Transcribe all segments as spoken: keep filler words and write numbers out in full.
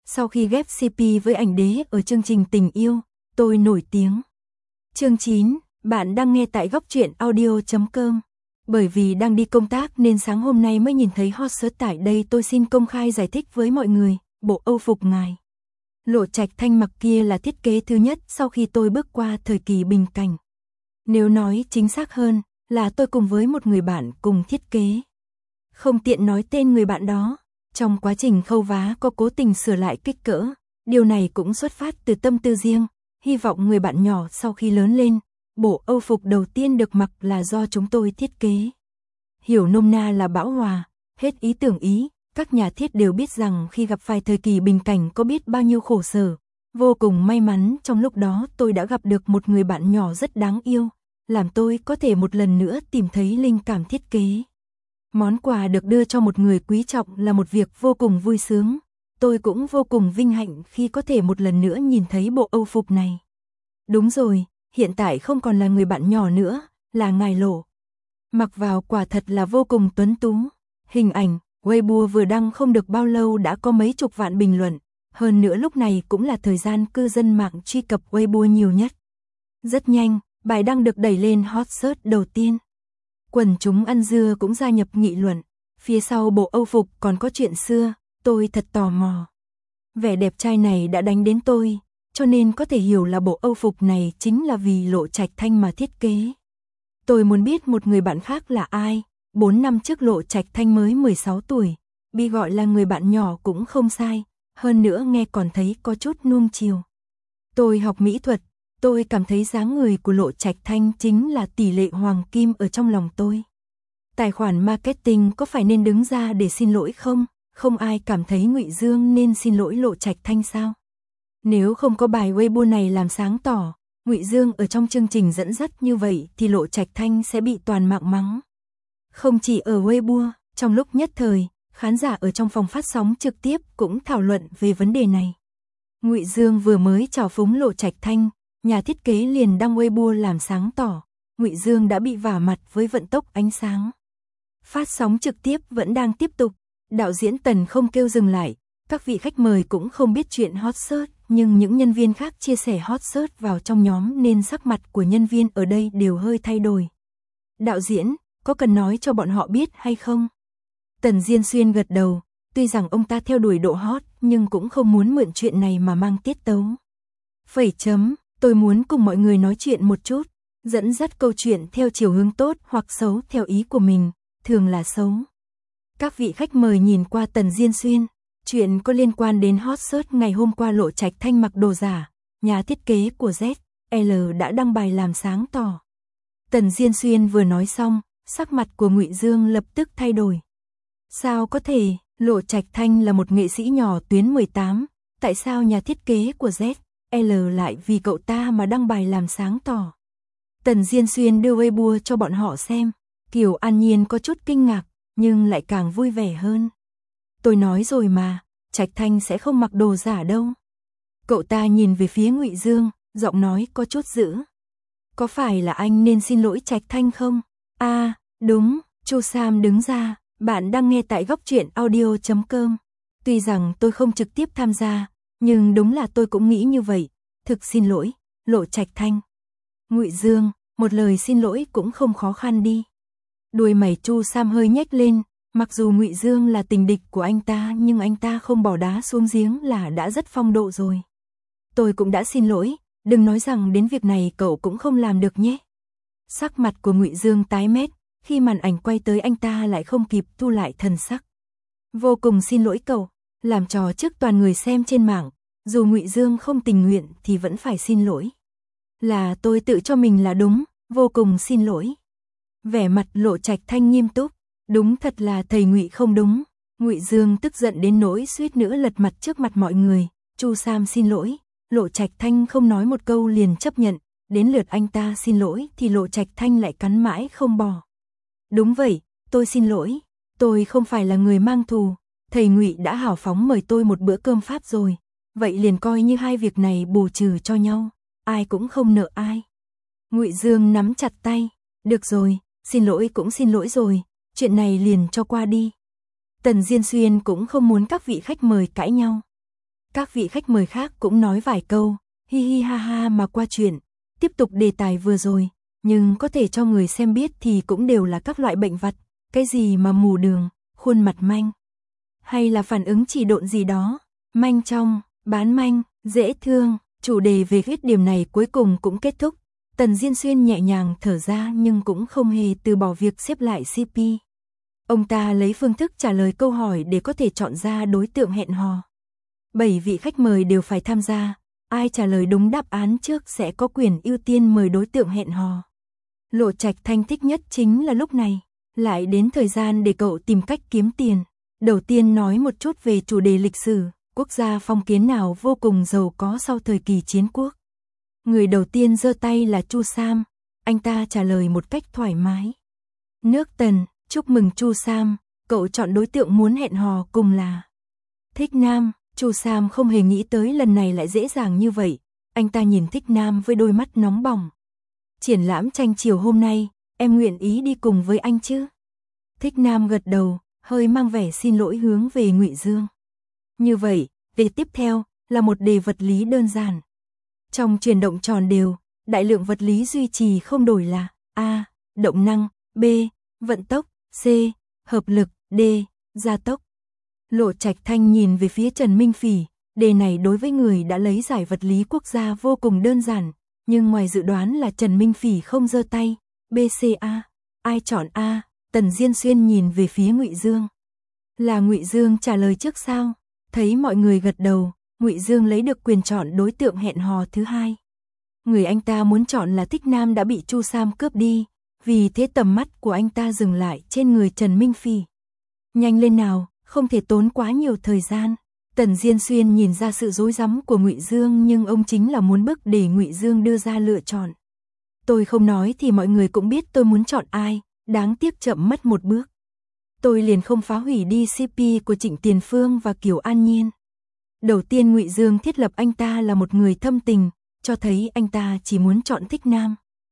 Sau khi ghép xê pê với ảnh đế ở chương trình Tình yêu, tôi nổi tiếng. Chương chín, bạn đang nghe tại góc truyện audio chấm com. Bởi vì đang đi công tác nên sáng hôm nay mới nhìn thấy hot search tại đây, tôi xin công khai giải thích với mọi người, bộ âu phục ngài Lộ Trạch Thanh mặc kia là thiết kế thứ nhất sau khi tôi bước qua thời kỳ bình cảnh. Nếu nói chính xác hơn, là tôi cùng với một người bạn cùng thiết kế. Không tiện nói tên người bạn đó, trong quá trình khâu vá có cố tình sửa lại kích cỡ, điều này cũng xuất phát từ tâm tư riêng, hy vọng người bạn nhỏ sau khi lớn lên, bộ âu phục đầu tiên được mặc là do chúng tôi thiết kế. Hiểu nôm na là bão hòa, hết ý tưởng ý, các nhà thiết đều biết rằng khi gặp phải thời kỳ bình cảnh có biết bao nhiêu khổ sở. Vô cùng may mắn trong lúc đó tôi đã gặp được một người bạn nhỏ rất đáng yêu, làm tôi có thể một lần nữa tìm thấy linh cảm thiết kế. Món quà được đưa cho một người quý trọng là một việc vô cùng vui sướng. Tôi cũng vô cùng vinh hạnh khi có thể một lần nữa nhìn thấy bộ âu phục này. Đúng rồi, hiện tại không còn là người bạn nhỏ nữa, là ngài Lộ. Mặc vào quả thật là vô cùng tuấn tú. Hình ảnh, Weibo vừa đăng không được bao lâu đã có mấy chục vạn bình luận. Hơn nữa lúc này cũng là thời gian cư dân mạng truy cập Weibo nhiều nhất. Rất nhanh, bài đăng được đẩy lên hot search đầu tiên. Quần chúng ăn dưa cũng gia nhập nghị luận. Phía sau bộ âu phục còn có chuyện xưa, tôi thật tò mò. Vẻ đẹp trai này đã đánh đến tôi, cho nên có thể hiểu là bộ âu phục này chính là vì Lộ Trạch Thanh mà thiết kế. Tôi muốn biết một người bạn khác là ai. Bốn năm trước Lộ Trạch Thanh mới mười sáu tuổi, bị gọi là người bạn nhỏ cũng không sai, hơn nữa nghe còn thấy có chút nuông chiều. Tôi học mỹ thuật, tôi cảm thấy dáng người của Lộ Trạch Thanh chính là tỷ lệ hoàng kim ở trong lòng tôi. Tài khoản marketing có phải nên đứng ra để xin lỗi không? Không ai cảm thấy Ngụy Dương nên xin lỗi Lộ Trạch Thanh sao? Nếu không có bài Weibo này làm sáng tỏ, Ngụy Dương ở trong chương trình dẫn dắt như vậy thì Lộ Trạch Thanh sẽ bị toàn mạng mắng. Không chỉ ở Weibo, trong lúc nhất thời, khán giả ở trong phòng phát sóng trực tiếp cũng thảo luận về vấn đề này. Ngụy Dương vừa mới chào phúng Lộ Trạch Thanh, nhà thiết kế liền đăng Weibo làm sáng tỏ, Ngụy Dương đã bị vả mặt với vận tốc ánh sáng. Phát sóng trực tiếp vẫn đang tiếp tục, đạo diễn Tần không kêu dừng lại, các vị khách mời cũng không biết chuyện hot search, nhưng những nhân viên khác chia sẻ hot search vào trong nhóm nên sắc mặt của nhân viên ở đây đều hơi thay đổi. Đạo diễn, có cần nói cho bọn họ biết hay không? Tần Diên Xuyên gật đầu, tuy rằng ông ta theo đuổi độ hot nhưng cũng không muốn mượn chuyện này mà mang tiết tấu. Phẩy chấm, tôi muốn cùng mọi người nói chuyện một chút, dẫn dắt câu chuyện theo chiều hướng tốt hoặc xấu theo ý của mình, thường là xấu. Các vị khách mời nhìn qua Tần Diên Xuyên, chuyện có liên quan đến hot search ngày hôm qua Lộ Trạch Thanh mặc đồ giả, nhà thiết kế của Z L đã đăng bài làm sáng tỏ. Tần Diên Xuyên vừa nói xong, sắc mặt của Ngụy Dương lập tức thay đổi. Sao có thể, Lộ Trạch Thanh là một nghệ sĩ nhỏ tuyến mười tám, tại sao nhà thiết kế của Z L lại vì cậu ta mà đăng bài làm sáng tỏ? Tần Diên Xuyên đưa Weibo cho bọn họ xem, Kiều An Nhiên có chút kinh ngạc, nhưng lại càng vui vẻ hơn. Tôi nói rồi mà, Trạch Thanh sẽ không mặc đồ giả đâu. Cậu ta nhìn về phía Ngụy Dương, giọng nói có chút dữ. Có phải là anh nên xin lỗi Trạch Thanh không? À, đúng, Chu Sam đứng ra, bạn đang nghe tại góc truyện audio chấm com. Tuy rằng tôi không trực tiếp tham gia, nhưng đúng là tôi cũng nghĩ như vậy. Thực xin lỗi, Lộ Trạch Thanh. Ngụy Dương, một lời xin lỗi cũng không khó khăn đi. Đuôi mày Chu Sam hơi nhếch lên, mặc dù Ngụy Dương là tình địch của anh ta nhưng anh ta không bỏ đá xuống giếng là đã rất phong độ rồi. Tôi cũng đã xin lỗi, đừng nói rằng đến việc này cậu cũng không làm được nhé. Sắc mặt của Ngụy Dương tái mét, khi màn ảnh quay tới anh ta lại không kịp thu lại thần sắc. Vô cùng xin lỗi cậu, làm trò trước toàn người xem trên mạng, dù Ngụy Dương không tình nguyện thì vẫn phải xin lỗi. Là tôi tự cho mình là đúng, vô cùng xin lỗi. Vẻ mặt Lộ Trạch Thanh nghiêm túc, đúng thật là thầy Ngụy không đúng. Ngụy Dương tức giận đến nỗi suýt nữa lật mặt trước mặt mọi người. Chu Sam xin lỗi, Lộ Trạch Thanh không nói một câu liền chấp nhận, đến lượt anh ta xin lỗi thì Lộ Trạch Thanh lại cắn mãi không bỏ. Đúng vậy, tôi xin lỗi, tôi không phải là người mang thù, thầy Ngụy đã hào phóng mời tôi một bữa cơm Pháp rồi, vậy liền coi như hai việc này bù trừ cho nhau, ai cũng không nợ ai. Ngụy Dương nắm chặt tay, được rồi, xin lỗi cũng xin lỗi rồi, chuyện này liền cho qua đi. Tần Diên Xuyên cũng không muốn các vị khách mời cãi nhau. Các vị khách mời khác cũng nói vài câu, hi hi ha ha mà qua chuyện, tiếp tục đề tài vừa rồi, nhưng có thể cho người xem biết thì cũng đều là các loại bệnh vặt, cái gì mà mù đường, khuôn mặt manh, hay là phản ứng chỉ độn gì đó, manh trong, bán manh, dễ thương, chủ đề về khuyết điểm này cuối cùng cũng kết thúc. Tần Diên Xuyên nhẹ nhàng thở ra nhưng cũng không hề từ bỏ việc xếp lại xê pê. Ông ta lấy phương thức trả lời câu hỏi để có thể chọn ra đối tượng hẹn hò. Bảy vị khách mời đều phải tham gia, ai trả lời đúng đáp án trước sẽ có quyền ưu tiên mời đối tượng hẹn hò. Lộ Trạch Thanh thích nhất chính là lúc này, lại đến thời gian để cậu tìm cách kiếm tiền. Đầu tiên nói một chút về chủ đề lịch sử, quốc gia phong kiến nào vô cùng giàu có sau thời kỳ chiến quốc. Người đầu tiên giơ tay là Chu Sam, anh ta trả lời một cách thoải mái. Nước Tần, chúc mừng Chu Sam, cậu chọn đối tượng muốn hẹn hò cùng là Thích Nam. Chu Sam không hề nghĩ tới lần này lại dễ dàng như vậy, anh ta nhìn Thích Nam với đôi mắt nóng bỏng. Triển lãm tranh chiều hôm nay, em nguyện ý đi cùng với anh chứ? Thích Nam gật đầu, hơi mang vẻ xin lỗi hướng về Ngụy Dương. Như vậy, đề tiếp theo là một đề vật lý đơn giản. Trong chuyển động tròn đều, đại lượng vật lý duy trì không đổi là A. Động năng, B. Vận tốc, C. Hợp lực, D. Gia tốc. Lộ Trạch Thanh nhìn về phía Trần Minh Phỉ, đề này đối với người đã lấy giải vật lý quốc gia vô cùng đơn giản, nhưng ngoài dự đoán là Trần Minh Phỉ không giơ tay. B, C, A. Ai chọn A? Tần Diên Xuyên nhìn về phía Ngụy Dương. Là Ngụy Dương trả lời trước sao? Thấy mọi người gật đầu, Ngụy Dương lấy được quyền chọn đối tượng hẹn hò thứ hai. Người anh ta muốn chọn là Thích Nam đã bị Chu Sam cướp đi, vì thế tầm mắt của anh ta dừng lại trên người Trần Minh Phỉ. Nhanh lên nào, không thể tốn quá nhiều thời gian. Tần Diên Xuyên nhìn ra sự rối rắm của Ngụy Dương nhưng ông chính là muốn bức để Ngụy Dương đưa ra lựa chọn. Tôi không nói thì mọi người cũng biết tôi muốn chọn ai, đáng tiếc chậm mất một bước. Tôi liền không phá hủy đi xê pê của Trịnh Tiền Phương và Kiều An Nhiên. Đầu tiên Ngụy Dương thiết lập anh ta là một người thâm tình, cho thấy anh ta chỉ muốn chọn Thích Nam.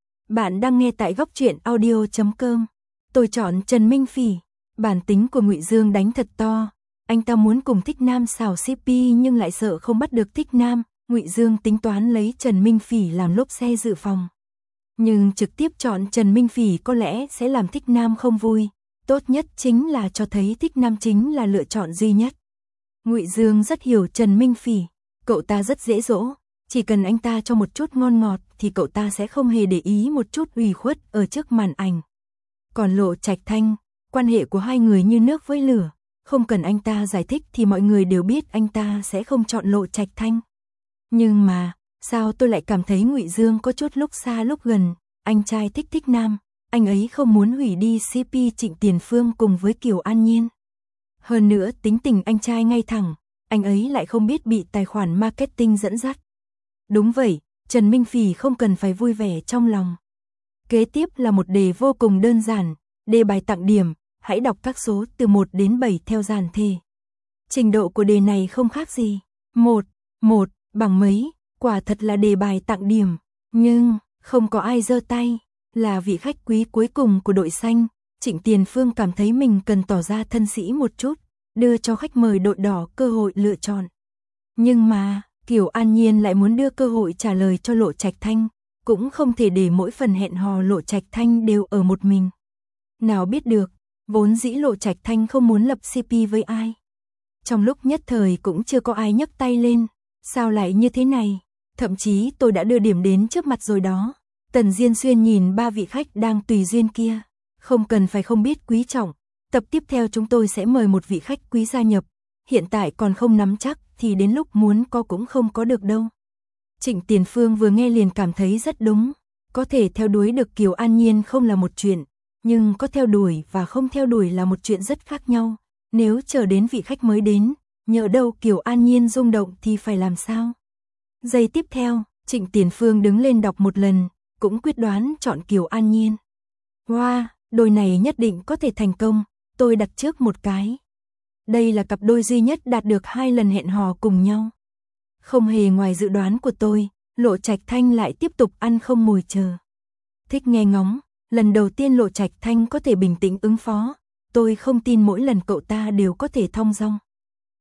Bạn đang nghe tại góc truyện audio chấm com. Tôi chọn Trần Minh Phỉ. Bản tính của Ngụy Dương đánh thật to, anh ta muốn cùng Thích Nam xào xê pê nhưng lại sợ không bắt được Thích Nam. Ngụy Dương tính toán lấy Trần Minh Phỉ làm lốp xe dự phòng. Nhưng trực tiếp chọn Trần Minh Phỉ có lẽ sẽ làm Thích Nam không vui, tốt nhất chính là cho thấy Thích Nam chính là lựa chọn duy nhất. Ngụy Dương rất hiểu Trần Minh Phỉ, cậu ta rất dễ dỗ, chỉ cần anh ta cho một chút ngon ngọt thì cậu ta sẽ không hề để ý một chút ủy khuất ở trước màn ảnh. Còn Lộ Trạch Thanh, quan hệ của hai người như nước với lửa, không cần anh ta giải thích thì mọi người đều biết anh ta sẽ không chọn Lộ Trạch Thanh. Nhưng mà, sao tôi lại cảm thấy Ngụy Dương có chút lúc xa lúc gần, anh trai thích Thích Nam, anh ấy không muốn hủy đi xê pê Trịnh Tiền Phương cùng với Kiều An Nhiên. Hơn nữa tính tình anh trai ngay thẳng, anh ấy lại không biết bị tài khoản marketing dẫn dắt. Đúng vậy, Trần Minh Phỉ không cần phải vui vẻ trong lòng. Kế tiếp là một đề vô cùng đơn giản, đề bài tặng điểm, hãy đọc các số từ một đến bảy theo dàn thề. Trình độ của đề này không khác gì. một, một, bằng mấy, quả thật là đề bài tặng điểm, nhưng không có ai giơ tay, là vị khách quý cuối cùng của đội xanh. Trịnh Tiền Phương cảm thấy mình cần tỏ ra thân sĩ một chút, đưa cho khách mời đội đỏ cơ hội lựa chọn. Nhưng mà, Kiều An Nhiên lại muốn đưa cơ hội trả lời cho Lộ Trạch Thanh, cũng không thể để mỗi phần hẹn hò Lộ Trạch Thanh đều ở một mình. Nào biết được, vốn dĩ Lộ Trạch Thanh không muốn lập xê pê với ai. Trong lúc nhất thời cũng chưa có ai nhấc tay lên, sao lại như thế này, thậm chí tôi đã đưa điểm đến trước mặt rồi đó. Tần Diên Xuyên nhìn ba vị khách đang tùy duyên kia, không cần phải không biết quý trọng, tập tiếp theo chúng tôi sẽ mời một vị khách quý gia nhập, hiện tại còn không nắm chắc thì đến lúc muốn có cũng không có được đâu. Trịnh Tiền Phương vừa nghe liền cảm thấy rất đúng, có thể theo đuổi được Kiều An Nhiên không là một chuyện, nhưng có theo đuổi và không theo đuổi là một chuyện rất khác nhau. Nếu chờ đến vị khách mới đến, nhỡ đâu Kiều An Nhiên rung động thì phải làm sao? Giây tiếp theo, Trịnh Tiền Phương đứng lên đọc một lần, cũng quyết đoán chọn Kiều An Nhiên. Wow, đôi này nhất định có thể thành công, tôi đặt trước một cái. Đây là cặp đôi duy nhất đạt được hai lần hẹn hò cùng nhau. Không hề ngoài dự đoán của tôi, Lộ Trạch Thanh lại tiếp tục ăn không ngồi chờ. Thích nghe ngóng, lần đầu tiên Lộ Trạch Thanh có thể bình tĩnh ứng phó, tôi không tin mỗi lần cậu ta đều có thể thong dong.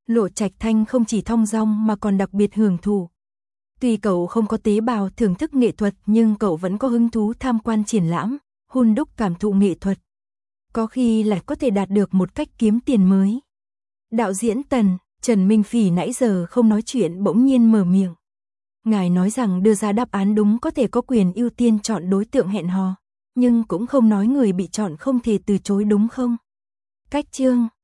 Lộ Trạch Thanh không chỉ thong dong mà còn đặc biệt hưởng thụ. Tuy cậu không có tế bào thưởng thức nghệ thuật nhưng cậu vẫn có hứng thú tham quan triển lãm, hun đúc cảm thụ nghệ thuật. Có khi lại có thể đạt được một cách kiếm tiền mới. Đạo diễn Tần, Trần Minh Phỉ nãy giờ không nói chuyện bỗng nhiên mở miệng. Ngài nói rằng đưa ra đáp án đúng có thể có quyền ưu tiên chọn đối tượng hẹn hò, nhưng cũng không nói người bị chọn không thể từ chối đúng không? Cách chương